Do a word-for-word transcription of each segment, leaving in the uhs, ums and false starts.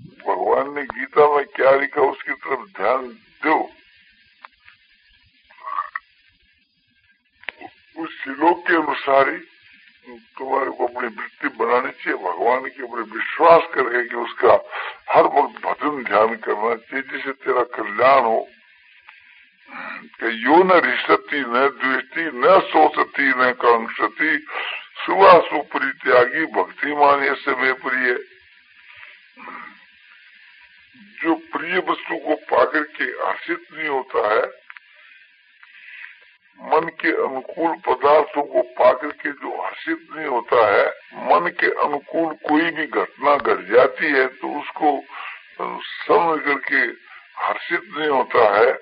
भगवान ने गीता में क्या लिखा उसकी तरफ ध्यान दो। उस श्लोक के अनुसार ही तुम्हारे को अपनी वृत्ति बनानी चाहिए, भगवान के ऊपर विश्वास करके कि उसका हर वक्त भजन ध्यान करना चाहिए जिससे तेरा कल्याण हो। कि यो न रिश्ती न द्वेष्टि न सोचती न कांक्षती सुबह सुपरित्यागी भक्ति मान्य से में प्रिय। जो प्रिय वस्तु को पाकर के हर्षित नहीं होता है, मन के अनुकूल पदार्थों को पाकर के जो हर्षित नहीं होता है, मन के अनुकूल कोई भी घटना घट जाती है तो उसको समझ करके हर्षित नहीं होता है।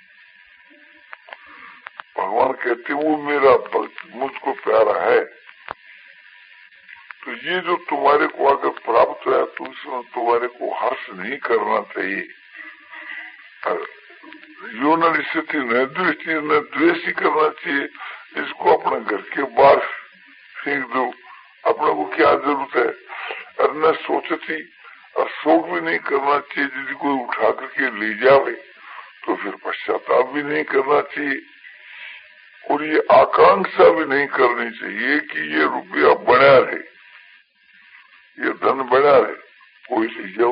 भगवान कहते वो मेरा भक्त मुझको प्यारा है। तो ये जो तुम्हारे को अगर प्राप्त है तो इसमें तुम्हारे को हर्ष नहीं करना चाहिए। यो न स्थिति न दृष्टि न द्वेष ही करना चाहिए। इसको अपने घर के बाहर फेंक दो, अपने को क्या जरूरत है। और न सोचती और शोक भी नहीं करना चाहिए। यदि कोई उठा करके ले जावे तो फिर पश्चाताप भी नहीं करना चाहिए। और ये आकांक्षा भी नहीं करनी चाहिए कि ये रुपया बना रहे, ये धन बना रहे, कोई ले जाओ।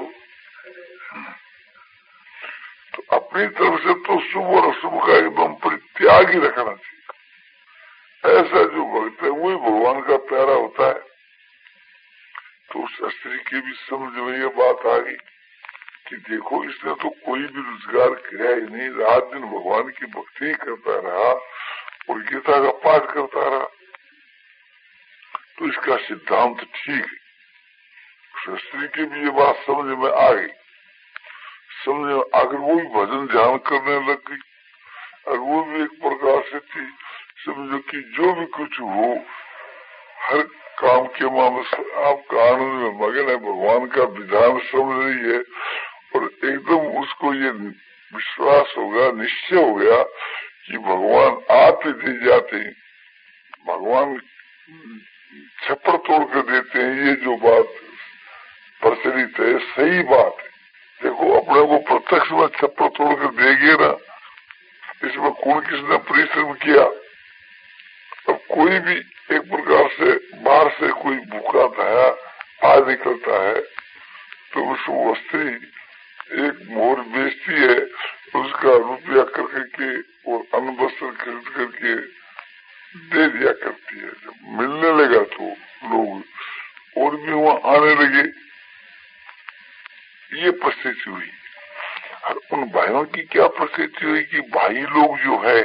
तो अपनी तरफ से तो शुभ और अशुभ का एकदम परित्याग ही रखना चाहिए। ऐसा जो भक्त है वही भगवान का प्यारा होता है। तो उस स्त्री की भी समझ में ये बात आ गई कि देखो इसने तो कोई भी रोजगार किया ही नहीं, रात दिन भगवान की भक्ति ही करता रहा और गीता का पाठ करता रहा, तो इसका सिद्धांत ठीक है। स्त्री की भी ये बात समझ में आ गई। समझ में आकर वो भी भजन ध्यान करने लग गई। और वो भी एक प्रकार से थी, समझो कि जो भी कुछ हो हर काम के मामले से आपका आनंद में मगन है, भगवान का विधान समझ रही है। और एकदम उसको ये विश्वास होगा, निश्चय हो गया कि भगवान आप ही दे जाते हैं, भगवान छप्पर तोड़ कर देते हैं। ये जो बात प्रचलित है सही बात है। देखो अपने को प्रत्यक्ष में छप्पर तोड़ कर देंगे ना, इसमें कौन किसने परिश्रम किया। अब कोई भी एक प्रकार से बाहर से कोई भूखा था आ निकलता है तो उसको स्त्री एक मोर बेचती है, उसका रुपया करके के और अन्न वस्त्र खरीद करके दे दिया करती है। जब मिलने लगा तो लोग और भी वहां आने लगे। ये परिस्थिति हुई। और उन भाइयों की क्या परिस्थिति हुई कि भाई लोग जो है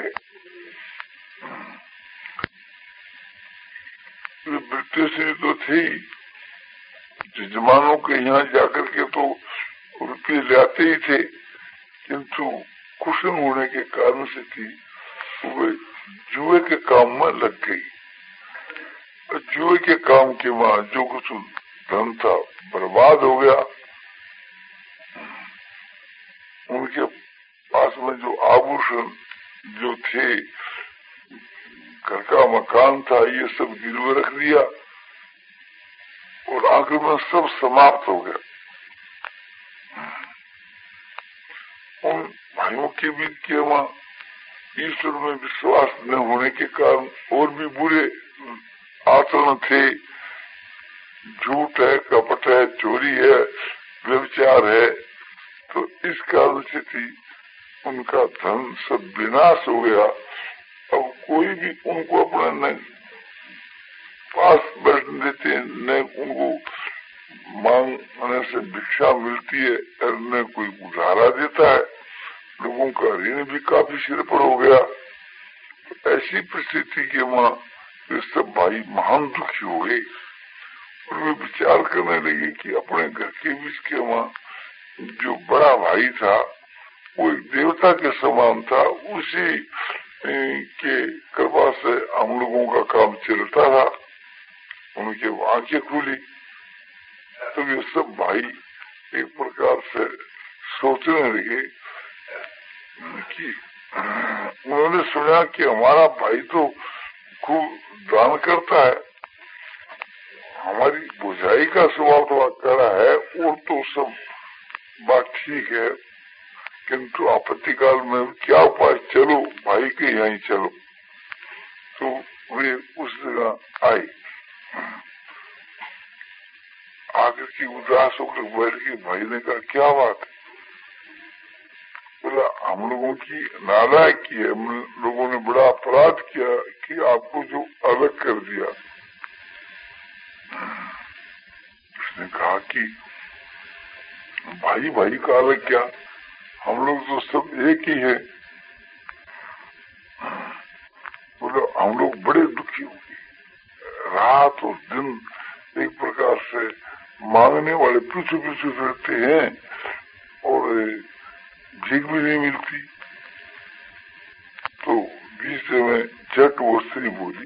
वृत्ति तो थी, जजमानों के यहाँ जाकर के तो रुपये लाते ही थे, किंतु कुशल होने के कारण से थी वे जुए के काम में लग गई। और जुए के काम के वहां जो कुछ धन था बर्बाद हो गया। उनके पास में जो आभूषण जो थे, घर का मकान था, ये सब गिरवे रख दिया और आखिर में सब समाप्त हो गया। उन भाइयों के भी के वहां ईश्वर में विश्वास न होने के कारण और भी बुरे आचरण थे। झूठ है, कपट है, चोरी है, व्यभिचार है। तो इस कारण से थी उनका धन सब विनाश हो गया। अब कोई भी उनको अपना न पास बैठने देते, न उनको मांगने से भिक्षा मिलती है और न कोई उधारा देता है। लोगों का ऋण भी काफी सिर पर हो गया। तो ऐसी परिस्थिति के वहां वे सब भाई महान दुखी हो गए और वे विचार करने लगे कि अपने घर के बीच के वहां जो बड़ा भाई था वो एक देवता के समान था, उसी के कृपा से हम लोगों का काम चलता था। उनके आंखें खुली तो ये सब भाई एक प्रकार से सोचने लगे कि उन्होंने सुना कि हमारा भाई तो खूब दान करता है, हमारी बुझाई का स्वभाव थोड़ा कड़ा है, और तो सब बात ठीक है, किंतु आपत्ति काल में क्या उपाय, चलो भाई के यहाँ ही चलो। तो वे उस जगह आई, आकर की उदास होकर बैठ के भाई ने कहा क्या बात है? बोला हम लोगों की नालायक की है, हम लोगों ने बड़ा अपराध किया कि आपको जो अलग कर दिया। उसने कहा कि भाई भाई का अलग क्या, हम लोग तो सब एक ही है। बोलो हम लोग बड़े दुखी हो गए, रात और दिन एक प्रकार से मांगने वाले पीछे पीछे फिरते हैं और भीख भी नहीं मिलती। तो बीच में झट वो स्त्री बोली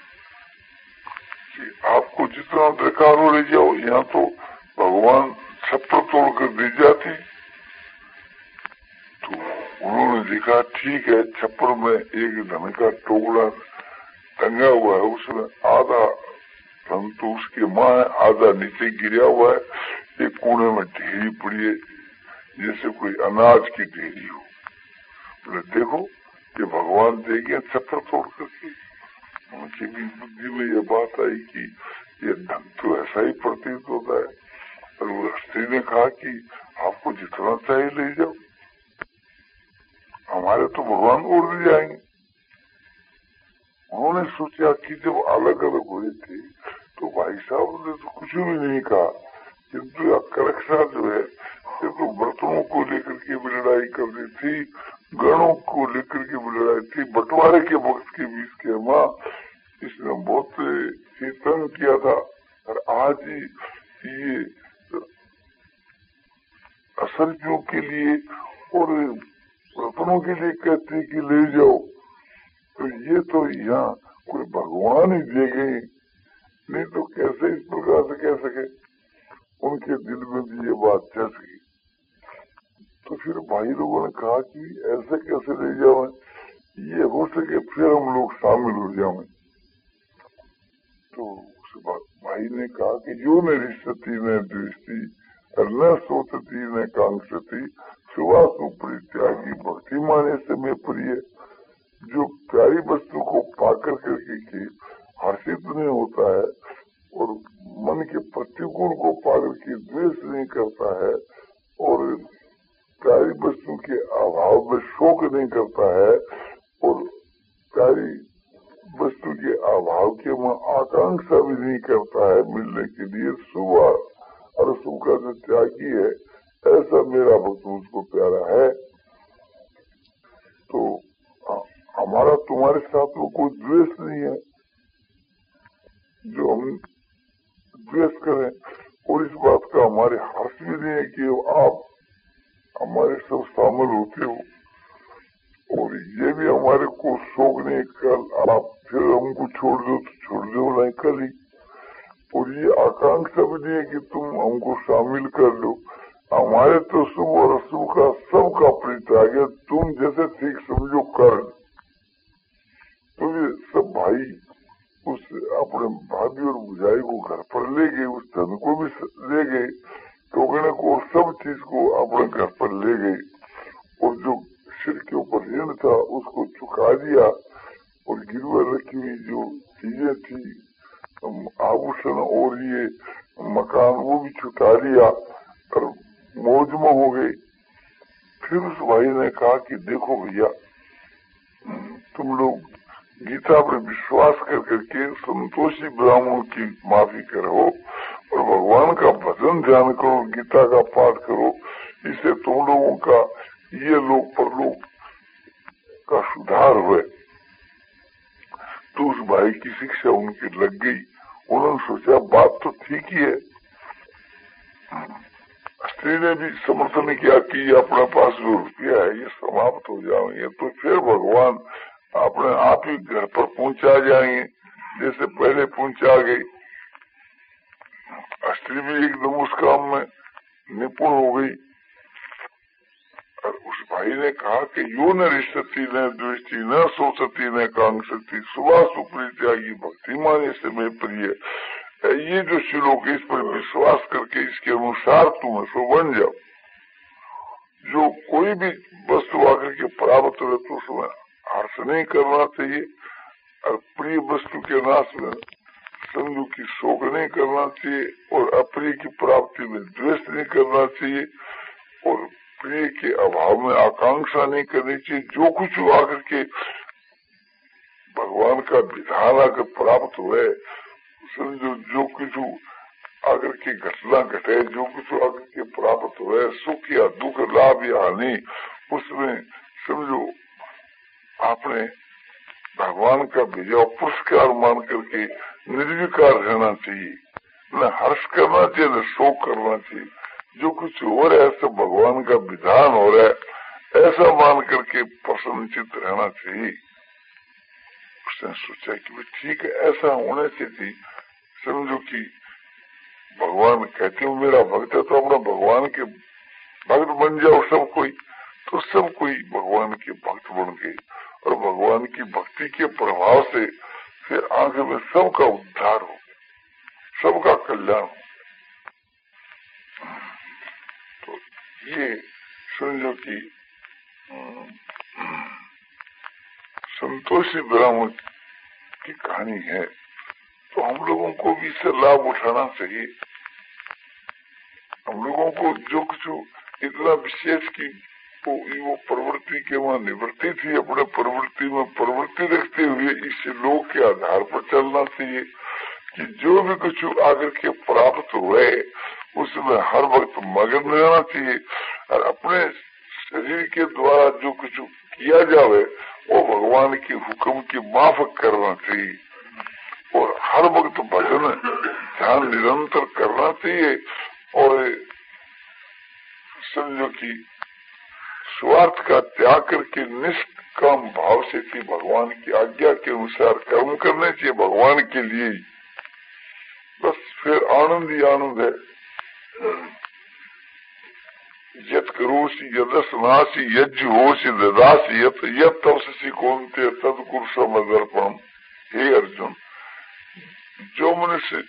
कि आपको जितना दरकार हो ले जाओ, यहाँ तो भगवान छप्पर तोड़ कर दे जाते। तो उन्होंने देखा ठीक है, छप्पर में एक धन का टुकड़ा टंगा हुआ है, उसमें आधा धन तो उसके माँ है, आधा नीचे गिरा हुआ है, एक कोने में ढेरी पड़ी है जैसे कोई अनाज की ढेरी हो। बोले देखो ये भगवान देंगे छप्पर तोड़ करके। उनकी भी बुद्धि में ये बात आई कि ये धन तो ऐसा ही प्रतीत होता है। और वो स्त्री ने कहा कि आपको जितना चाहिए ले जाओ, हमारे तो भगवान उड़ भी जाएंगे। उन्होंने सोचा कि जब अलग अलग हुए थे तो भाई साहब ने तो कुछ भी नहीं कहा, किंतु करक्षा जो है ये तो बर्तनों को लेकर के भी लड़ाई कर दी थी, गणों को लेकर के भी लड़ाई थी, बंटवारे के वक्त के बीच के माँ इसने बहुत ही तंग किया था। और आज ही ये असरजियों के लिए और बर्तनों के लिए कहते कि ले जाओ, तो ये तो यहाँ कोई भगवान ही दे गए, नहीं तो कैसे इस प्रकार से कह सके। उनके दिल में भी ये बात चढ़ गई। तो फिर भाई लोगों ने कहा कि ऐसे कैसे ले जाओ, ये हो सके फिर हम लोग शामिल हो जाए। तो उस बात भाई ने कहा कि जो न रिश्ती न दृष्टि न सोचती न कांक्षती सुवा सुपरित्यागी भक्ति माने से में प्रिय। जो प्यारी वस्तु को पाकर करके के हर्षित नहीं होता है और मन के प्रतिकूल को पाकर के द्वेष नहीं करता है और प्यारी वस्तु के अभाव में शोक नहीं करता है और प्यारी वस्तु के अभाव के में आकांक्षा भी नहीं करता है मिलने के लिए, सुबह और सुख का जो त्यागी है ऐसा मेरा भक्त मुझको प्यारा है। तो हमारा तुम्हारे साथ में कोई द्वेष नहीं है जो हम द्वेष करें, और इस बात का हमारे हर्ष भी नहीं है कि आप हमारे सब शामिल होते हो, और ये भी हमारे को शौक नहीं कल आप फिर हमको छोड़ दो तो छोड़ दो नहीं कल ही, और ये आकांक्षा भी नहीं है कि तुम हमको शामिल कर लो। हमारे तो शुभ और अशुभ का सबका परित्याग है, तुम जैसे ठीक समझो कर। तो ये सब भाई उस अपने भाभी और बुझाई को घर पर ले गए, उस धन को भी ले गए, टोकने को और सब चीज को अपने घर पर ले गए, और जो सिर के ऊपर ऋण था उसको चुका दिया, और गिरवे रखी हुई जो चीजें थी आभूषण और ये मकान वो भी छुटा लिया और मौज में हो गई। फिर उस भाई ने कहा कि देखो भैया तुम लोग गीता पर विश्वास कर करके संतोषी ब्राह्मणों की माफी करो और भगवान का भजन ध्यान करो, गीता का पाठ करो, इससे तुम लोगों का ये लोग परलोक का सुधार हुए। तो उस भाई की शिक्षा उनकी लग गई। उन्होंने सोचा बात तो ठीक ही है। स्त्री ने भी समर्थन किया कि अपने पास जो रुपया है ये समाप्त हो जाएंगे तो फिर भगवान अपने आप ही घर पर पहुंचा जाएंगे जैसे पहले पहुंचा गई। स्त्री भी एकदम उस काम में निपुण हो गई। और उस भाई ने कहा कि यो न रिश्ती न द्वेष्टि न सोचती न कांक्षती सुबह सुप्रीत्यागी भक्ति माने से मैं प्रिय। ये जो श्लोक इस पर विश्वास करके इसके अनुसार तुम सो बन जाओ। जो कोई भी वस्तु आकर के प्राप्त हो तो उसमें हर्ष नहीं करना चाहिए, और प्रिय वस्तु के नाश में समझो की शोक नहीं करना चाहिए, और अप्रिय की प्राप्ति में द्वेष नहीं करना चाहिए, और प्रिय के अभाव में आकांक्षा नहीं करनी चाहिए। जो कुछ आकर के भगवान का विधान आकर प्राप्त हुए, समझो जो कुछ आकर के घटना घटे, जो कुछ आकर के प्राप्त हुए, सुख या दुख, लाभ या हानि, उसमें समझो आपने भगवान का भेजा पुरस्कार मान करके निर्विकार रहना चाहिए, न हर्ष करना चाहिए न शोक करना चाहिए। जो कुछ हो रहा है सब भगवान का विधान हो रहा है, ऐसा मान करके प्रसन्नचित रहना चाहिए। उसने सोचा कि भाई ठीक है, ऐसा होने से थी समझो कि भगवान कहते हो मेरा भक्त है तो अपना भगवान के भक्त बन जाओ सब कोई, तो सब कोई भगवान के भक्त बन गए, और भगवान की भक्ति के प्रभाव से फिर आगे में सबका उद्धार हो गया, सबका कल्याण हो गया। तो ये समझो कि संतोषी ब्राह्मण की कहानी है। तो हम लोगों को भी इससे लाभ उठाना चाहिए। हम लोगों को जो कुछ इतना विशेष की वो, वो प्रवृत्ति के वहाँ निवृत्ति थी, अपने प्रवृत्ति में प्रवृत्ति रखते हुए इस लोक के आधार पर चलना चाहिए कि जो भी कुछ आकर के प्राप्त हुए उसमें हर वक्त मगन रहना चाहिए, और अपने शरीर के द्वारा जो कुछ किया जावे वो भगवान के हुक्म की माफक करना चाहिए, और हर वक्त भजन ध्यान निरंतर करना चाहिए, और समझो कि स्वार्थ का त्याग करके निष्काम भाव से थी भगवान की आज्ञा के अनुसार कर्म करने चाहिए भगवान के लिए ही। बस फिर आनंद ही आनंद है। यत करोसी यदस्नासी यज्ञ होसी ददासी यत यत तपसी कौनते तत्कुर समर्पण। हे अर्जुन, जो मनुष्य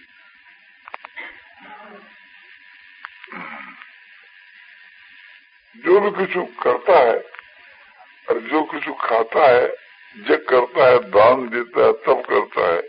जो भी कुछ करता है और जो कुछ खाता है, जग करता है, दान देता है, तब करता है,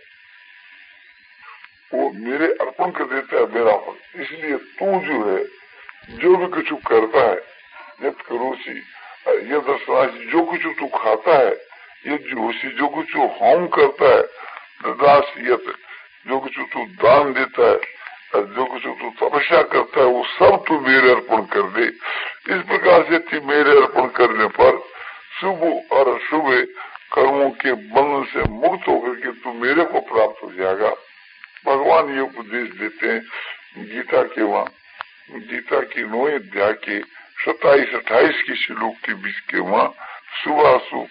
वो मेरे अर्पण कर देता है मेरा फल। इसलिए तू जो है जो भी कुछ करता है, यत करोसी यदस्नासी, जो कुछ तू खाता है, यज्ञ होसी, जो कुछ होम करता है, ददासी यत, जो कुछ तू दान देता है, और जो कुछ तू तपस्या करता है, वो सब तू मेरे अर्पण कर दे। इस प्रकार से थी मेरे अर्पण करने पर शुभ और अशुभ कर्मों के बंधन से मुक्त होकर के तू मेरे को प्राप्त हो जाएगा। भगवान ये उपदेश देते हैं गीता के वहाँ, गीता की नौवें अध्याय के सत्ताईस अट्ठाईस की श्लोक के बीच के वहाँ, शुभाशुभ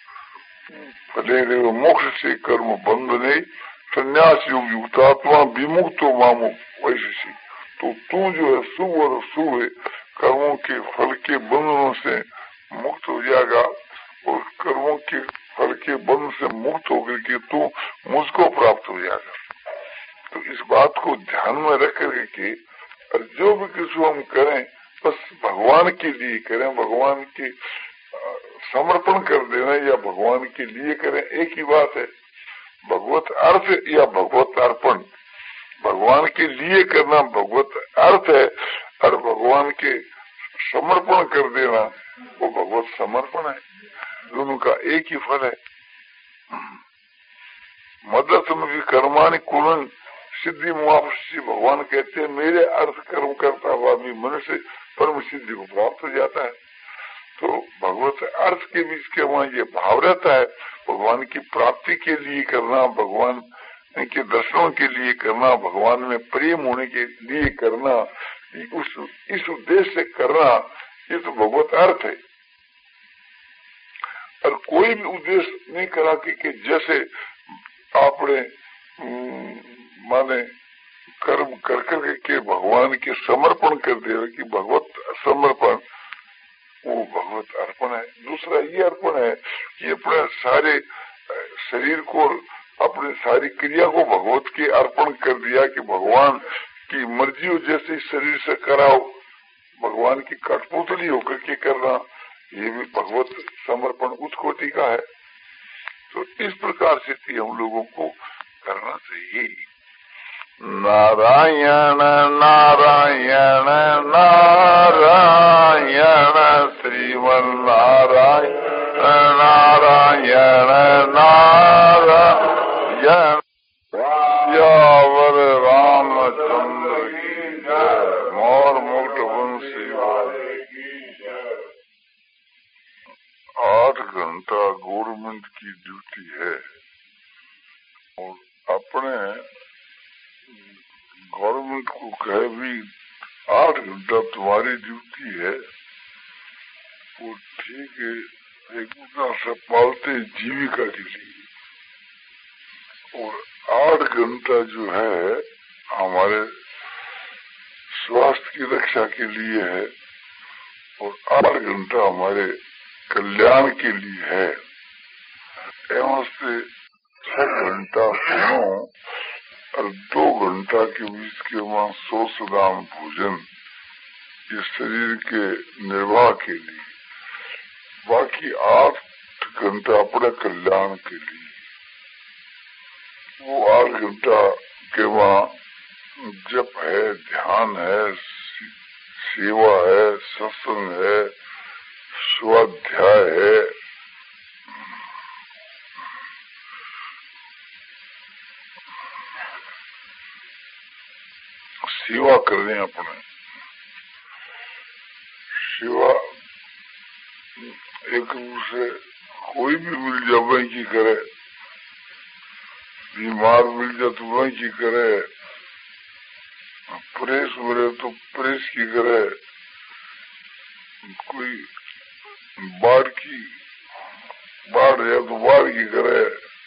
फले मोक्ष से कर्म बंधने संन्यास योग युक्तात्मा विमुक्तो मामो वैश्य। तो तू जो है शुभ और अशुभ कर्मों के फल के बंधनों से मुक्त हो जाएगा, और कर्मों के फल के बंधन से मुक्त होकर के तू मुझको प्राप्त हो जाएगा। तो इस बात को ध्यान में रख करके और जो भी कुछ हम करें बस भगवान के लिए करें, भगवान के समर्पण कर देना या भगवान के लिए करें, एक ही बात है। भगवत अर्थ या भगवत अर्पण, भगवान के लिए करना भगवत अर्थ है, और भगवान के समर्पण कर देना वो भगवत समर्पण है। दोनों का एक ही फल है। मदद में भी कर्मानि कुरन सिद्धि मुआफसी, भगवान कहते हैं मेरे अर्थ कर्म करता हुआ भी मनुष्य परम सिद्धि को प्राप्त हो जाता है। तो भगवत अर्थ के बीच के वहाँ ये भाव रहता है, भगवान की प्राप्ति के लिए करना, भगवान के दर्शनों के लिए करना, भगवान में प्रेम होने के लिए करना, उस इस उद्देश्य से करना, ये तो भगवत अर्थ है। और कोई भी उद्देश्य नहीं करा कि, कि जैसे आपने माने कर्म कर कर के भगवान के समर्पण कर दे कि भगवत समर्पण वो भगवत अर्पण है। दूसरा ये अर्पण है कि अपने सारे शरीर को, अपनी सारी क्रिया को भगवत के अर्पण कर दिया कि भगवान की मर्जी हो जैसे शरीर से कराओ, भगवान की कठपुतली होकर के करना, ये भी भगवत समर्पण उत्कोटि का है। तो इस प्रकार से हम लोगों को करना चाहिए। नारायण नारायण नारायण श्रीमन नारायण नारायण नारायण यावर रामचंद्र की जय। मोर मुक्त वंशी आठ घंटा गवर्नमेंट की ड्यूटी है और अपने गवर्नमेंट को कहे भी आठ घंटा तुम्हारी ड्यूटी है, वो ठीक है, एक प्रकार से पालते जीविका के लिए। और आठ घंटा जो है हमारे स्वास्थ्य की रक्षा के लिए है और आठ घंटा हमारे कल्याण के लिए है। एवं से छह घंटा सुनो और दो घंटा के बीच के वहां सोचदान भोजन, ये शरीर के निर्वाह के लिए। बाकी आठ घंटा अपने कल्याण के लिए। वो आठ घंटा के वहां जप है, ध्यान है, सेवा है, सत्संग है, स्वाध्याय है, सेवा कर रहे हैं अपने। सेवा एक दूसरे कोई भी मिल जाए वही की करे, बीमार मिल जाए तो वही की करे, प्रेस मिले तो प्रेस की करे, कोई बाढ़ की बाढ़ है तो बाढ़ की करे,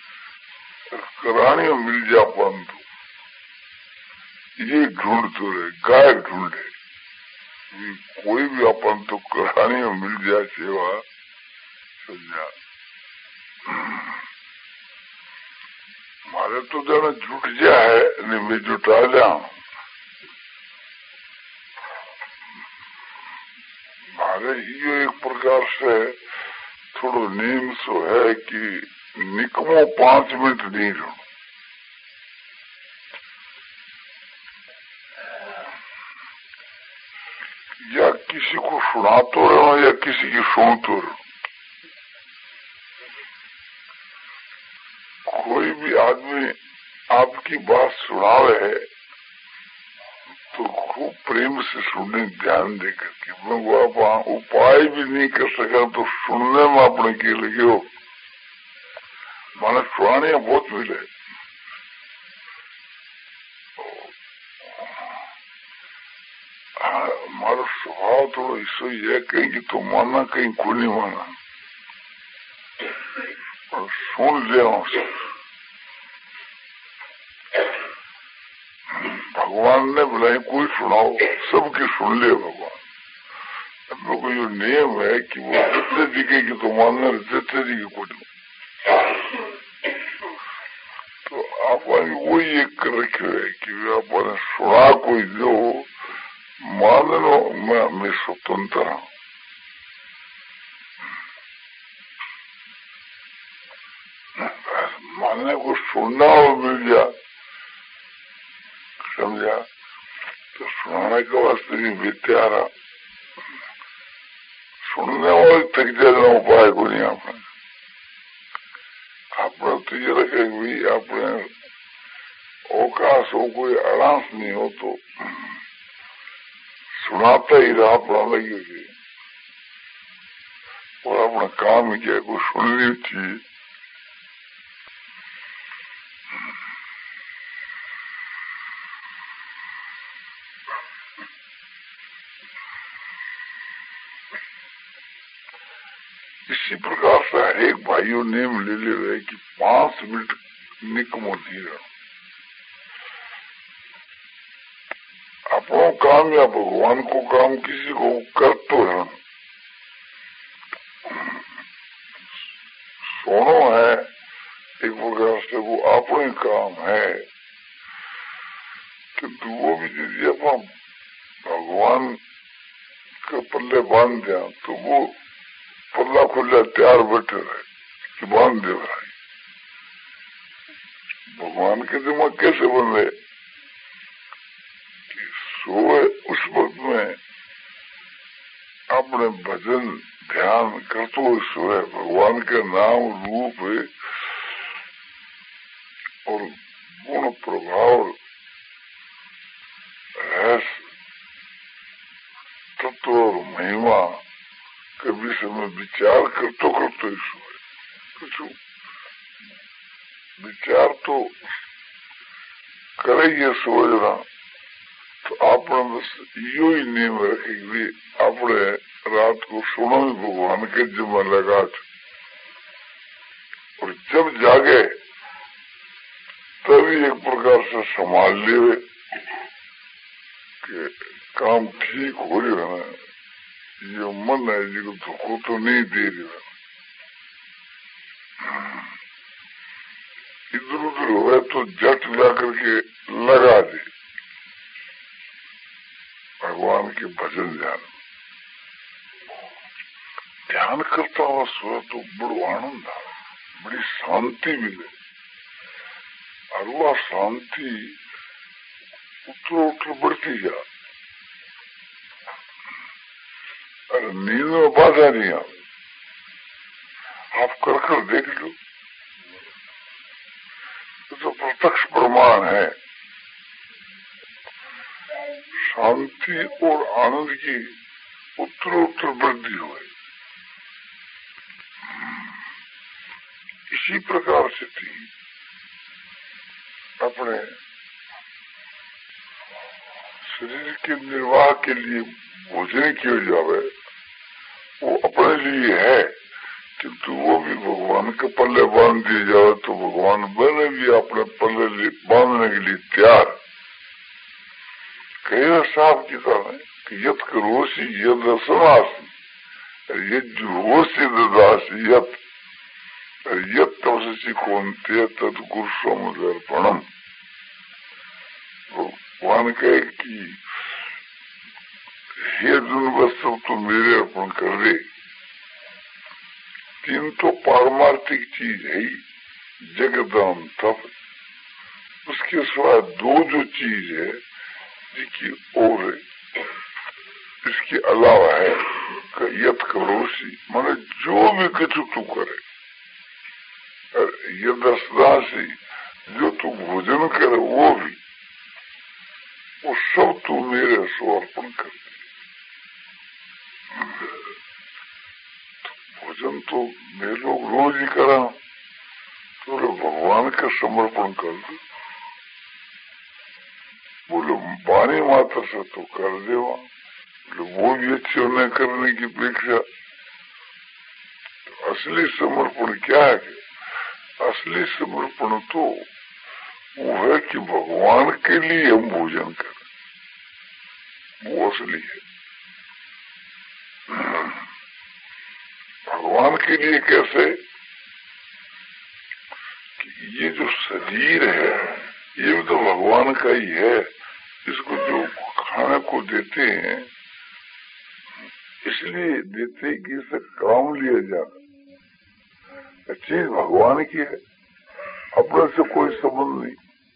करानी मिल जा अपन तो ये ढूंढ तो रहे, गाय ढूंढे, कोई भी अपन तो करानी मिल जाए सेवा, समझा। मारे तो जाना जुट जा है, नहीं मैं जुटा जाऊं। मारे ये एक प्रकार से थोड़ा नियम सो है कि निकमो पांच मिनट नहीं रहूं। या किसी को सुनाते रहो या किसी की सुनते रहो। कोई भी आदमी आपकी बात सुनावे है तो खूब प्रेम से सुनने, ध्यान दे करके। मैं वो आप उपाय भी नहीं कर सका तो सुनने में अपने के लगे हो। माने सुनाने बहुत मिले। हमारा स्वभाव थोड़ा ऐसा ही है, कहीं की तो मानना कहीं को नहीं माना, और सुन ले। भगवान ने बुलाई कोई सुनाओ, सबकी सुन ले भगवान। लोगों को जो नियम है कि वो जितने दिखेगी तो मानना, जितने दिखे को नहीं। तो आप वही एक कर रखे है कि आपने सुना कोई दो, मान लो मैं, मैं स्वतंत्र हूं। मानने को सुनना और मिल जा, समझा, तो सुनाने के वास्ते भी विद्या रहा। सुनने वाले थक जाना उपाय को नहीं। आपने आपने तो ये रखे भी आपने अवकाश हो, कोई अड़ास नहीं हो तो सुनाता ही रहा अपना लगेगी और अपना काम ही क्या को सुननी चाहिए। इसी प्रकार से एक भाइयों नेम ले ले रहे कि पांच मिनट निकमो नहीं रहो। अपनों काम या भगवान को काम किसी को कर तो है। सोनो है एक प्रकार से वो अपने काम है, किंतु वो भी यदि अपना भगवान उसके पल्ले बांध दिया तो वो पल्ला खुला तैयार बैठे रहे कि बांध दे भाई। भगवान के दिमाग कैसे बन रहे कि सोए उस वक्त में अपने भजन ध्यान करते हुए सोए, भगवान के नाम रूप और गुण प्रभाव रहस्य तत्व और महिमा के विषय में विचार करते करते ही सोए। कुछ विचार तो करेंगे सोचना तो आपने बस यो ही नेम रखेगी, आपने रात को सुनो ही भगवान के जिम्मे लगा और जब जागे तभी एक प्रकार से संभाल ले कि काम ठीक हो रहा है, ये मन है जिसको धोखो तो नहीं दे रहा, इधर उधर हो तो जट जाकर के लगा दे भगवान के भजन ध्यान। ध्यान करता हुआ सोया तो बड़ो आनंद आ, बड़ी शांति मिले और वह शांति उतर उतर बढ़ती जा। अरे नींद में बाधा नहीं आ, आप कर कर देख लो, तो प्रत्यक्ष प्रमाण है। शांति और आनंद की उत्तर उत्तर वृद्धि हुई। इसी प्रकार से थी अपने शरीर के निर्वाह के लिए भोजन किए जावे, वो अपने लिए है किंतु वो भी भगवान के पल्ले बांध दिए जावे तो भगवान बने भी अपने पल्ले बांधने के लिए तैयार। कई साफ किताब है कि यत करोसी यद रसनासी यज्जुहोसी ददासी यत यत तपसी कौनते तद गुरुस्वम दर्पणम। भगवान कहे कि हे अर्जुन बस सब तो मेरे अर्पण कर दे। तीन तो पारमार्थिक चीज है ही, जगदाम तप, उसके सिवा दो जो चीज है जिसकी और इसके अलावा है यत करोसी माने जो भी कुछ तू करे, यदस्दासी जो तू भोजन करे वो भी, वो सब तू मेरे समर्पण कर दे। भोजन तो मैं लोग रोज ही करा तो भगवान का समर्पण कर दो, बोले वाणी मात्र से तो कर देवा, वो भी अच्छे होने करने की अपेक्षा। तो असली समर्पण क्या है? असली समर्पण तो वो है कि भगवान के लिए हम भोजन करें, वो असली है। भगवान के लिए कैसे कि ये जो शरीर है ये भी तो भगवान का ही है, इसको जो खाने को देते हैं इसलिए देते कि इसे काम लिया जाए, चीज भगवान की है, अपने से कोई संबंध नहीं।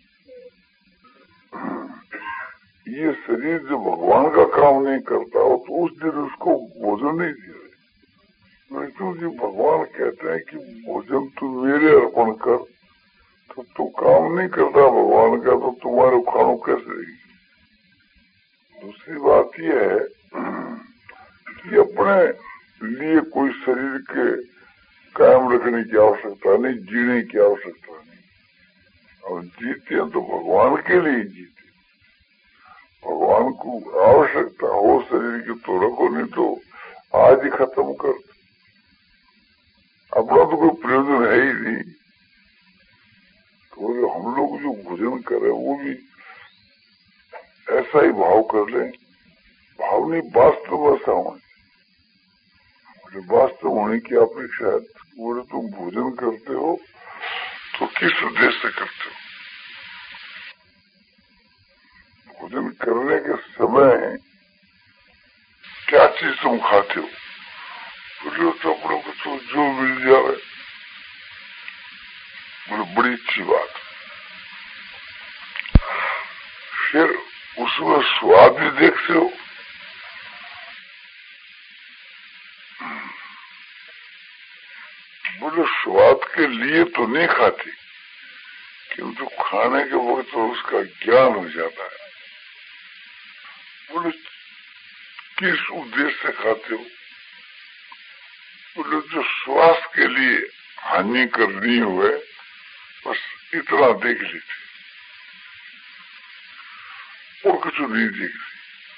ये शरीर जो भगवान का काम नहीं करता हो तो उस दिन उसको भोजन नहीं दिया। नहीं जी भगवान कहते हैं कि भोजन तू मेरे अर्पण कर, तो तू काम नहीं करता भगवान का तो तुम्हारे खानो कैसे रहेगी। दूसरी बात यह है कि अपने लिए कोई शरीर के कायम रखने की आवश्यकता नहीं, जीने की आवश्यकता नहीं। और जीते हैं तो भगवान के लिए जीते, भगवान को आवश्यकता हो शरीर की तो रखो, नहीं तो आज ही खत्म कर। अपना तो कोई प्रयोजन है ही नहीं। तो हम लोग जो भोजन करें वो भी ऐसा ही भाव कर लें, भाव नहीं वास्तव ऐसा होने, वास्तव होने की अपेक्षा है। बोले तुम भोजन करते हो तो किस उद्देश्य से करते हो? भोजन करने के समय क्या चीज तुम खाते हो? बोले तो अपने को तो जो मिल जाए। बोले बड़ी अच्छी बात। फिर उसमें स्वाद भी देखते हो? बोले स्वाद के लिए तो नहीं खाती, किंतु खाने के वक्त तो उसका ज्ञान हो जाता है। बोले किस उद्देश्य से खाते हो? बोले जो स्वास्थ्य के लिए हानि करनी हुए बस इतना देख लेते और कुछ नहीं देखते।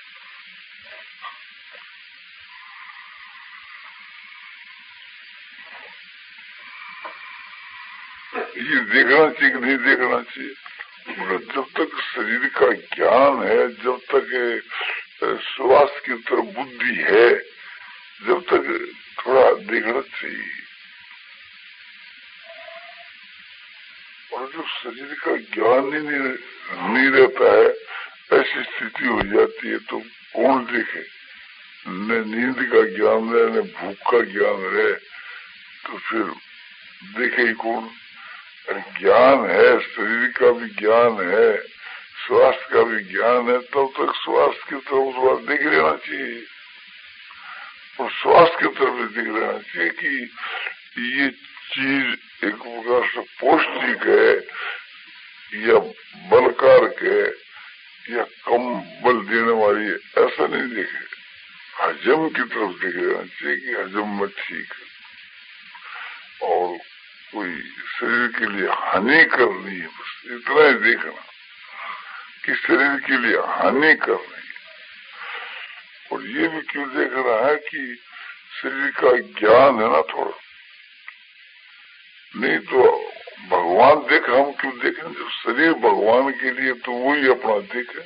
ये देखना चाहिए कि नहीं देखना चाहिए? बोले जब तक शरीर का ज्ञान है, जब तक स्वास्थ्य की तरफ बुद्धि है, जब तक थोड़ा देखना चाहिए। और जब शरीर का ज्ञान ही नहीं, नहीं रहता है, ऐसी स्थिति हो जाती है तो कौन देखे? न नींद का ज्ञान रहे न भूख का ज्ञान रहे तो फिर देखे ही कौन? ज्ञान है, शरीर का भी ज्ञान है, स्वास्थ्य का भी ज्ञान है, तब तक स्वास्थ्य की तरफ थोड़ा देख लेना चाहिए और स्वास्थ्य की तरफ भी देख लेना चाहिए कि ये चीज एक प्रकार से पौष्टिक है या बलकारक है या कम बल देने वाली है, ऐसा नहीं देखे। हजम की तरफ देख लेना चाहिए कि हजम में ठीक है और कोई शरीर के लिए हानि करनी है, बस इतना ही देखना कि शरीर के लिए हानि करनी है। और ये भी क्यों देख रहा है कि शरीर का ज्ञान है ना थोड़ा, नहीं तो भगवान देख हम क्यों देखें? जब शरीर भगवान के लिए तो वही अपना देखे।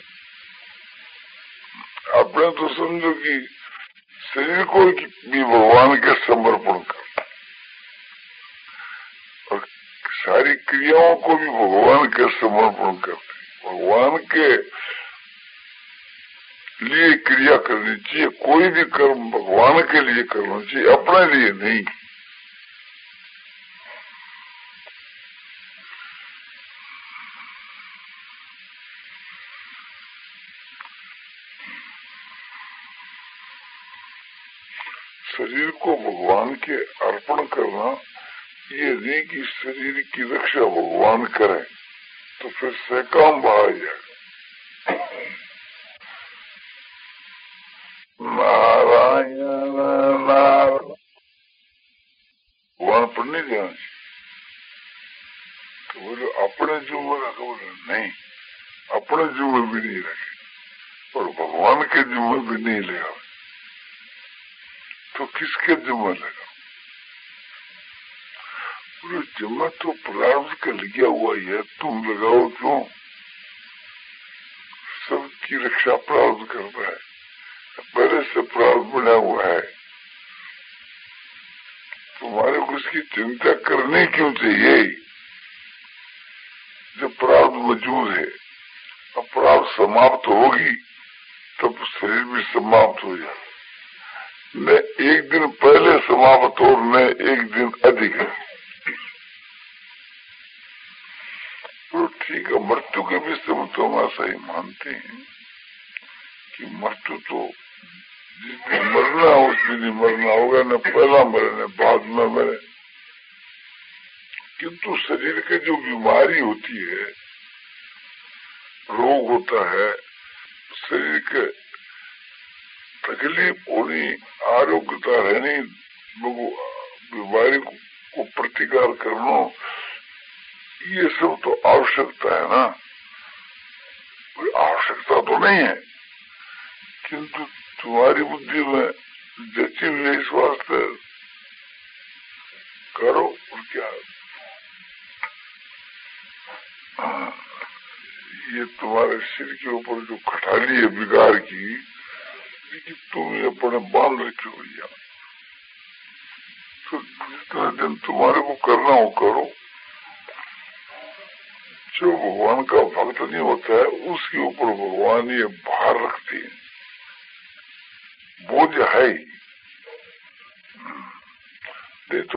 अपने तो समझो कि शरीर को भी भगवान के समर्पण कर और सारी क्रियाओं को भी भगवान के समर्पण करते। भगवान के लिए क्रिया करनी चाहिए, कोई भी कर्म भगवान के लिए करना चाहिए, अपने लिए नहीं। शरीर को भगवान के अर्पण करना ये नहीं कि शरीर की रक्षा भगवान करे तो फिर सैकाम बहा जाए। नारायण नारायण भगवान पर नहीं जाना चाहिए। तो बोले अपने जुम्मे रखे? बोले नहीं, अपने जुम्मे भी नहीं रखे और भगवान के जुम्मे भी नहीं लगा तो किसके जुम्मे लगा? बोले जुम्मा तो प्रारब्ध का लगा हुआ है, तुम लगाओ क्यों? सबकी रक्षा प्रारब्ध करता है, पहले से प्रारब्ध बना हुआ है, तुम्हारे को उसकी चिंता करनी क्यों चाहिए? जब प्रारब्ध मौजूद है, अब प्रारब्ध समाप्त होगी तब शरीर भी समाप्त हो जाए। न एक दिन पहले समाप्त हो न एक दिन अधिक है। तो ठीक है, मृत्यु के विषय में तो हम ऐसा ही मानते हैं कि मृत्यु तो जिस दिन मरना हो उस दिन मरना होगा, न पहला मरे न बाद में मरे। किंतु शरीर के जो बीमारी होती है, रोग होता है, शरीर के तकलीफ होनी, आरोग्यता रहनी, बीमारी को प्रतिकार करना, ये सब तो आवश्यकता है ना। कोई आवश्यकता तो नहीं है, किंतु तुम्हारी बुद्धि में जची हुई इस वास्ते करो और क्या। हाँ, ये तुम्हारे सिर के ऊपर जो खटाली है बिगाड़ की, कि तुम ये अपने बांध रखे हो, या तो जितना दिन तुम्हारे को करना हो करो। जो भगवान का भक्त नहीं होता है उसके ऊपर भगवान ये भार रखते हैं, बोझ है ही।